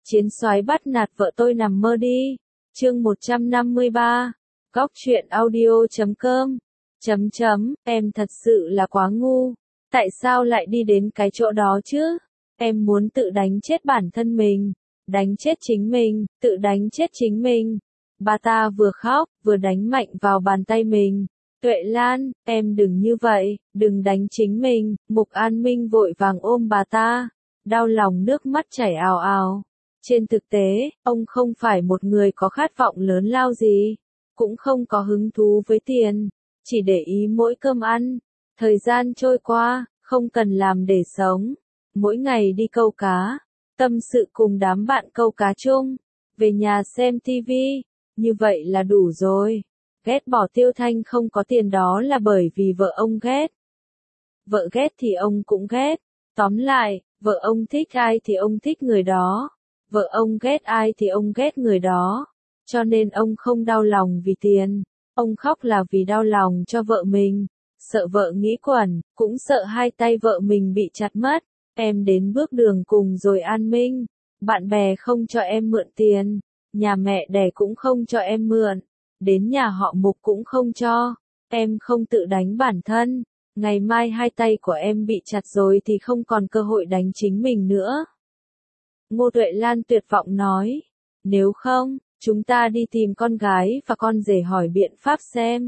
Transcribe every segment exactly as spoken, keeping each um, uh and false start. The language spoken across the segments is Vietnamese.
Chiến soái bắt nạt vợ tôi nằm mơ đi. Chương một trăm năm mươi ba. Góc truyện audio chấm com. Chấm chấm, em thật sự là quá ngu. Tại sao lại đi đến cái chỗ đó chứ? Em muốn tự đánh chết bản thân mình. Đánh chết chính mình, tự đánh chết chính mình. Bà ta vừa khóc, vừa đánh mạnh vào bàn tay mình. Tuệ Lan, em đừng như vậy, đừng đánh chính mình. Mục An Minh vội vàng ôm bà ta. Đau lòng nước mắt chảy ào ào. Trên thực tế, ông không phải một người có khát vọng lớn lao gì, cũng không có hứng thú với tiền, chỉ để ý mỗi cơm ăn. Thời gian trôi qua, không cần làm để sống. Mỗi ngày đi câu cá, tâm sự cùng đám bạn câu cá chung, về nhà xem tivi, như vậy là đủ rồi. Ghét bỏ Tiêu Thanh không có tiền đó là bởi vì vợ ông ghét. Vợ ghét thì ông cũng ghét. Tóm lại, vợ ông thích ai thì ông thích người đó. Vợ ông ghét ai thì ông ghét người đó. Cho nên ông không đau lòng vì tiền. Ông khóc là vì đau lòng cho vợ mình. Sợ vợ nghĩ quẩn, cũng sợ hai tay vợ mình bị chặt mất. Em đến bước đường cùng rồi An Minh. Bạn bè không cho em mượn tiền. Nhà mẹ đẻ cũng không cho em mượn. Đến nhà họ Mục cũng không cho. Em không tự đánh bản thân. Ngày mai hai tay của em bị chặt rồi thì không còn cơ hội đánh chính mình nữa. Ngô Tuệ Lan tuyệt vọng nói. Nếu không, chúng ta đi tìm con gái và con rể hỏi biện pháp xem.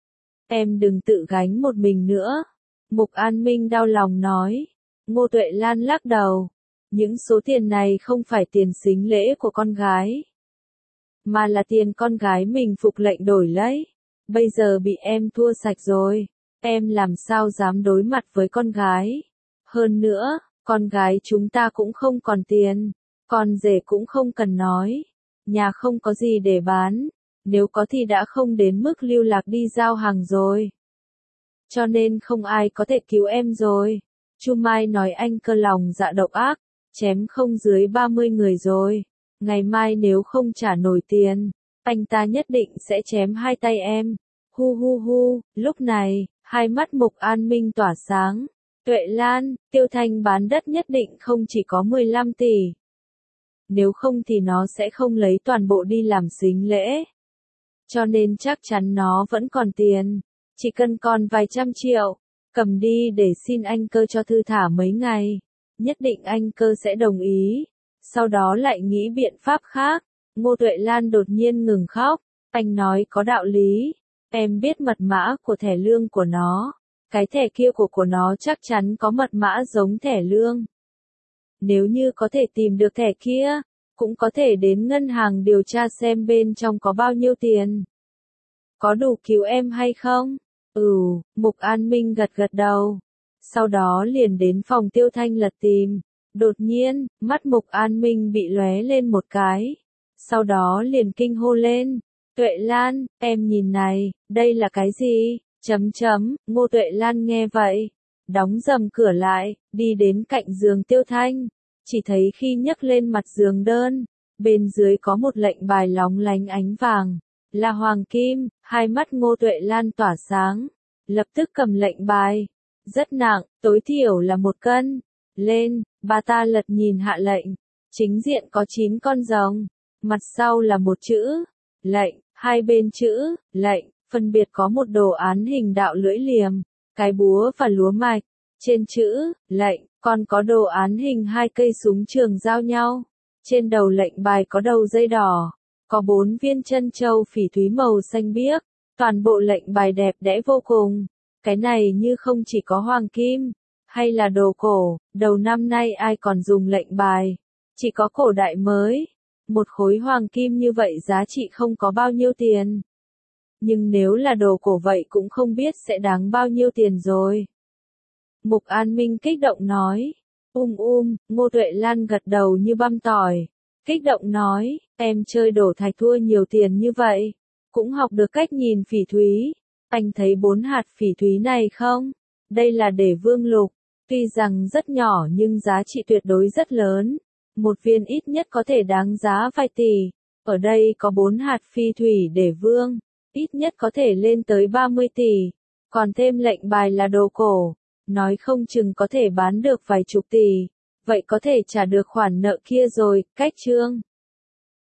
Em đừng tự gánh một mình nữa. Mục An Minh đau lòng nói. Ngô Tuệ Lan lắc đầu. Những số tiền này không phải tiền sính lễ của con gái, mà là tiền con gái mình phục lệnh đổi lấy. Bây giờ bị em thua sạch rồi. Em làm sao dám đối mặt với con gái. Hơn nữa, con gái chúng ta cũng không còn tiền. Con rể cũng không cần nói. Nhà không có gì để bán. Nếu có thì đã không đến mức lưu lạc đi giao hàng rồi. Cho nên không ai có thể cứu em rồi. Chu Mai nói anh cơ lòng dạ độc ác. Chém không dưới ba mươi người rồi. Ngày mai nếu không trả nổi tiền, anh ta nhất định sẽ chém hai tay em. Hu hu hu, lúc này, hai mắt Mục An Minh tỏa sáng. Tuệ Lan, Tiêu Thanh bán đất nhất định không chỉ có mười lăm tỷ. Nếu không thì nó sẽ không lấy toàn bộ đi làm sính lễ. Cho nên chắc chắn nó vẫn còn tiền. Chỉ cần còn vài trăm triệu, cầm đi để xin anh cơ cho thư thả mấy ngày. Nhất định anh cơ sẽ đồng ý. Sau đó lại nghĩ biện pháp khác. Ngô Tuệ Lan đột nhiên ngừng khóc. Anh nói có đạo lý. Em biết mật mã của thẻ lương của nó. Cái thẻ kia của của nó chắc chắn có mật mã giống thẻ lương. Nếu như có thể tìm được thẻ kia, cũng có thể đến ngân hàng điều tra xem bên trong có bao nhiêu tiền. Có đủ cứu em hay không? Ừ, Mục An Minh gật gật đầu. Sau đó liền đến phòng Tiêu Thanh lật tìm. Đột nhiên, mắt Mục An Minh bị lóe lên một cái. Sau đó liền kinh hô lên. Tuệ Lan, em nhìn này, đây là cái gì? Chấm chấm, Ngô Tuệ Lan nghe vậy. Đóng dầm cửa lại, đi đến cạnh giường Tiêu Thanh. Chỉ thấy khi nhấc lên mặt giường đơn, bên dưới có một lệnh bài lóng lánh ánh vàng. Là hoàng kim, hai mắt Ngô Tuệ Lan tỏa sáng. Lập tức cầm lệnh bài. Rất nặng, tối thiểu là một cân. Lên, bà ta lật nhìn hạ lệnh. Chính diện có chín con rồng. Mặt sau là một chữ. Lệnh, hai bên chữ, lệnh, phân biệt có một đồ án hình đạo lưỡi liềm, cái búa và lúa mạch. Trên chữ, lệnh, còn có đồ án hình hai cây súng trường giao nhau. Trên đầu lệnh bài có đầu dây đỏ. Có bốn viên chân châu phỉ thúy màu xanh biếc. Toàn bộ lệnh bài đẹp đẽ vô cùng. Cái này như không chỉ có hoàng kim, hay là đồ cổ, đầu năm nay ai còn dùng lệnh bài. Chỉ có cổ đại mới. Một khối hoàng kim như vậy giá trị không có bao nhiêu tiền. Nhưng nếu là đồ cổ vậy cũng không biết sẽ đáng bao nhiêu tiền rồi. Mục An Minh kích động nói. Um um, Ngô Tuệ Lan gật đầu như băm tỏi. Kích động nói, em chơi đổ thạch thua nhiều tiền như vậy. Cũng học được cách nhìn phỉ thúy. Anh thấy bốn hạt phỉ thúy này không? Đây là để vương lục. Tuy rằng rất nhỏ nhưng giá trị tuyệt đối rất lớn. Một viên ít nhất có thể đáng giá vài tỷ. Ở đây có bốn hạt phi thủy để vương. Ít nhất có thể lên tới ba mươi tỷ. Còn thêm lệnh bài là đồ cổ. Nói không chừng có thể bán được vài chục tỷ. vậy có thể trả được khoản nợ kia rồi, cách chương.